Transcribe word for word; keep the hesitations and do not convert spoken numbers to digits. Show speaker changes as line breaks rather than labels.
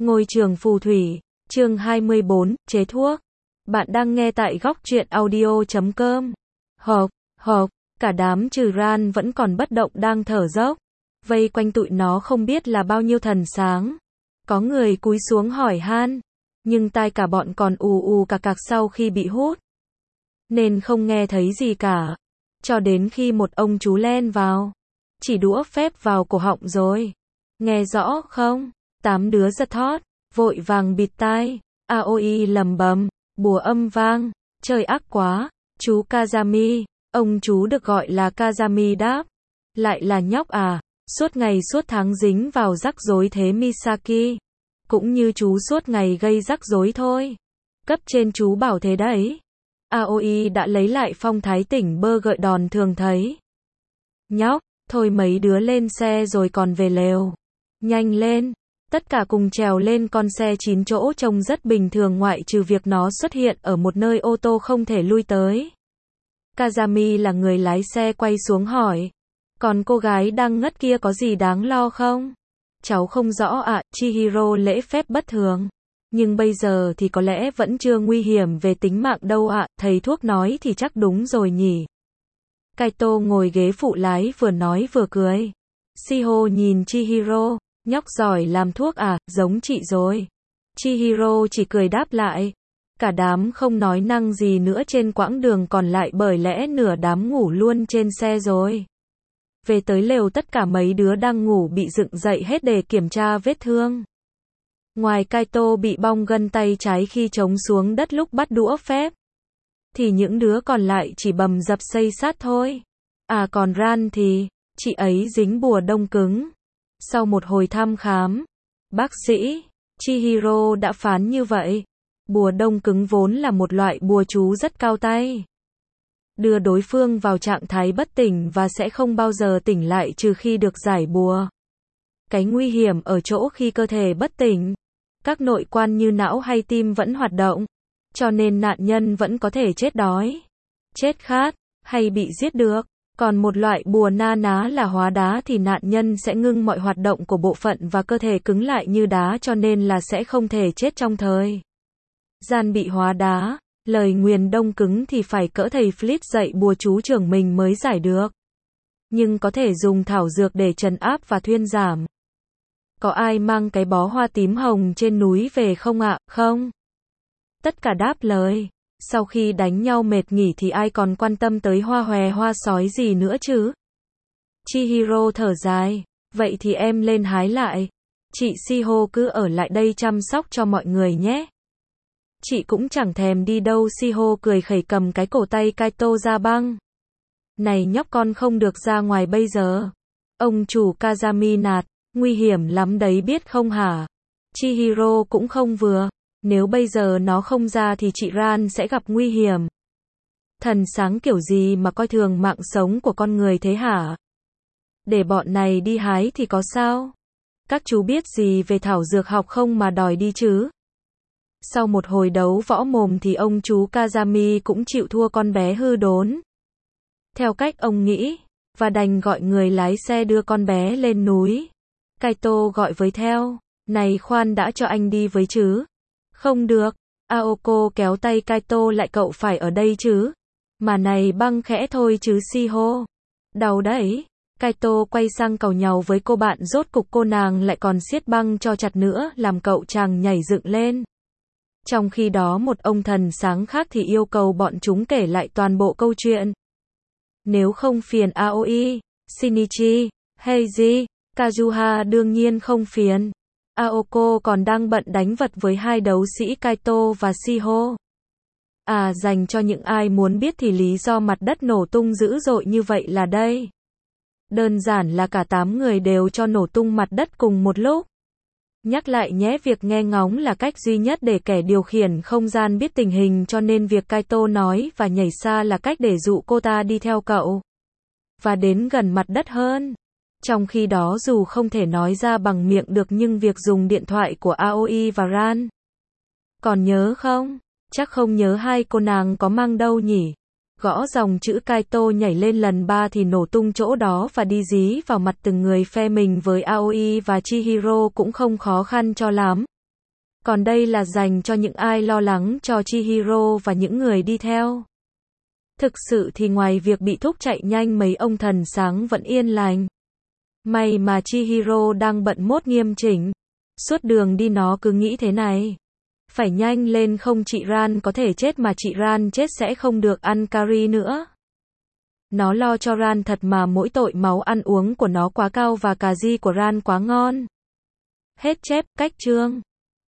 Ngôi trường phù thủy, chương hai mươi bốn, chế thuốc. Bạn đang nghe tại góc truyện audio chấm com. Hộp, hộp, cả đám trừ Ran vẫn còn bất động đang thở dốc. Vây quanh tụi nó không biết là bao nhiêu thần sáng. Có người cúi xuống hỏi han, nhưng tai cả bọn còn ù ù cạc cạc sau khi bị hút. Nên không nghe thấy gì cả. Cho đến khi một ông chú len vào. Chỉ đũa phép vào cổ họng rồi. Nghe rõ không? Tám đứa giật thót, vội vàng bịt tai. a o e lầm bầm, bùa âm vang, trời ác quá. Chú Kazami, ông chú được gọi là Kazami đáp. Lại là nhóc à, suốt ngày suốt tháng dính vào rắc rối thế Misaki. Cũng như chú suốt ngày gây rắc rối thôi. Cấp trên chú bảo thế đấy. a o e đã lấy lại phong thái tỉnh bơ gợi đòn thường thấy. Nhóc, thôi mấy đứa lên xe rồi còn về lều. Nhanh lên. Tất cả cùng trèo lên con xe chín chỗ trông rất bình thường ngoại trừ việc nó xuất hiện ở một nơi ô tô không thể lui tới. Kazami là người lái xe quay xuống hỏi. Còn cô gái đang ngất kia có gì đáng lo không? Cháu không rõ ạ, à, Chihiro lễ phép bất thường. Nhưng bây giờ thì có lẽ vẫn chưa nguy hiểm về tính mạng đâu ạ, à, thầy thuốc nói thì chắc đúng rồi nhỉ. Kaito ngồi ghế phụ lái vừa nói vừa cười. Shiho nhìn Chihiro. Nhóc giỏi làm thuốc à, giống chị rồi. Chihiro chỉ cười đáp lại. Cả đám không nói năng gì nữa trên quãng đường còn lại bởi lẽ nửa đám ngủ luôn trên xe rồi. Về tới lều tất cả mấy đứa đang ngủ bị dựng dậy hết để kiểm tra vết thương. Ngoài Kaito bị bong gân tay trái khi chống xuống đất lúc bắt đũa phép. Thì những đứa còn lại chỉ bầm dập xây sát thôi. À còn Ran thì, chị ấy dính bùa đông cứng. Sau một hồi thăm khám, bác sĩ Chihiro đã phán như vậy. Bùa đông cứng vốn là một loại bùa chú rất cao tay. Đưa đối phương vào trạng thái bất tỉnh và sẽ không bao giờ tỉnh lại trừ khi được giải bùa. Cái nguy hiểm ở chỗ khi cơ thể bất tỉnh, các nội quan như não hay tim vẫn hoạt động, cho nên nạn nhân vẫn có thể chết đói, chết khát, hay bị giết được. Còn một loại bùa na ná là hóa đá thì nạn nhân sẽ ngưng mọi hoạt động của bộ phận và cơ thể cứng lại như đá cho nên là sẽ không thể chết trong thời gian bị hóa đá. Lời nguyền đông cứng thì phải cỡ thầy Flit dạy bùa chú trưởng mình mới giải được. Nhưng có thể dùng thảo dược để trấn áp và thuyên giảm. Có ai mang cái bó hoa tím hồng trên núi về không ạ? Không. Tất cả đáp lời. Sau khi đánh nhau mệt nghỉ thì ai còn quan tâm tới hoa hòe hoa sói gì nữa chứ? Chihiro thở dài. Vậy thì em lên hái lại. Chị Shiho cứ ở lại đây chăm sóc cho mọi người nhé. Chị cũng chẳng thèm đi đâu. Shiho cười khẩy cầm cái cổ tay Kaito ra băng. Này nhóc con không được ra ngoài bây giờ. Ông chủ Kazami nạt. Nguy hiểm lắm đấy biết không hả? Chihiro cũng không vừa. Nếu bây giờ nó không ra thì chị Ran sẽ gặp nguy hiểm. Thần sáng kiểu gì mà coi thường mạng sống của con người thế hả? Để bọn này đi hái thì có sao? Các chú biết gì về thảo dược học không mà đòi đi chứ? Sau một hồi đấu võ mồm thì ông chú Kazami cũng chịu thua con bé hư đốn. Theo cách ông nghĩ, và đành gọi người lái xe đưa con bé lên núi. Kaito gọi với theo. Này khoan đã cho anh đi với chứ? Không được. Aoko kéo tay Kaito lại cậu phải ở đây chứ. Mà này băng khẽ thôi chứ Shiho. Đau đấy. Kaito quay sang càu nhàu với cô bạn rốt cục cô nàng lại còn siết băng cho chặt nữa làm cậu chàng nhảy dựng lên. Trong khi đó một ông thần sáng khác thì yêu cầu bọn chúng kể lại toàn bộ câu chuyện. Nếu không phiền Aoi, Shinichi, Heiji, Kazuha đương nhiên không phiền. Aoko còn đang bận đánh vật với hai đấu sĩ Kaito và Shiho. À dành cho những ai muốn biết thì lý do mặt đất nổ tung dữ dội như vậy là đây. Đơn giản là cả tám người đều cho nổ tung mặt đất cùng một lúc. Nhắc lại nhé, việc nghe ngóng là cách duy nhất để kẻ điều khiển không gian biết tình hình cho nên việc Kaito nói và nhảy xa là cách để dụ cô ta đi theo cậu. Và đến gần mặt đất hơn. Trong khi đó dù không thể nói ra bằng miệng được nhưng việc dùng điện thoại của Aoi và Ran. Còn nhớ không? Chắc không nhớ hai cô nàng có mang đâu nhỉ? Gõ dòng chữ Kaito nhảy lên lần ba thì nổ tung chỗ đó và đi dí vào mặt từng người phe mình với Aoi và Chihiro cũng không khó khăn cho lắm. Còn đây là dành cho những ai lo lắng cho Chihiro và những người đi theo. Thực sự thì ngoài việc bị thúc chạy nhanh mấy ông thần sáng vẫn yên lành. May mà Chihiro đang bận mốt nghiêm chỉnh. Suốt đường đi nó cứ nghĩ thế này. Phải nhanh lên không chị Ran có thể chết mà chị Ran chết sẽ không được ăn curry nữa. Nó lo cho Ran thật mà mỗi tội máu ăn uống của nó quá cao và cà ri của Ran quá ngon. Hết chép, cách chương.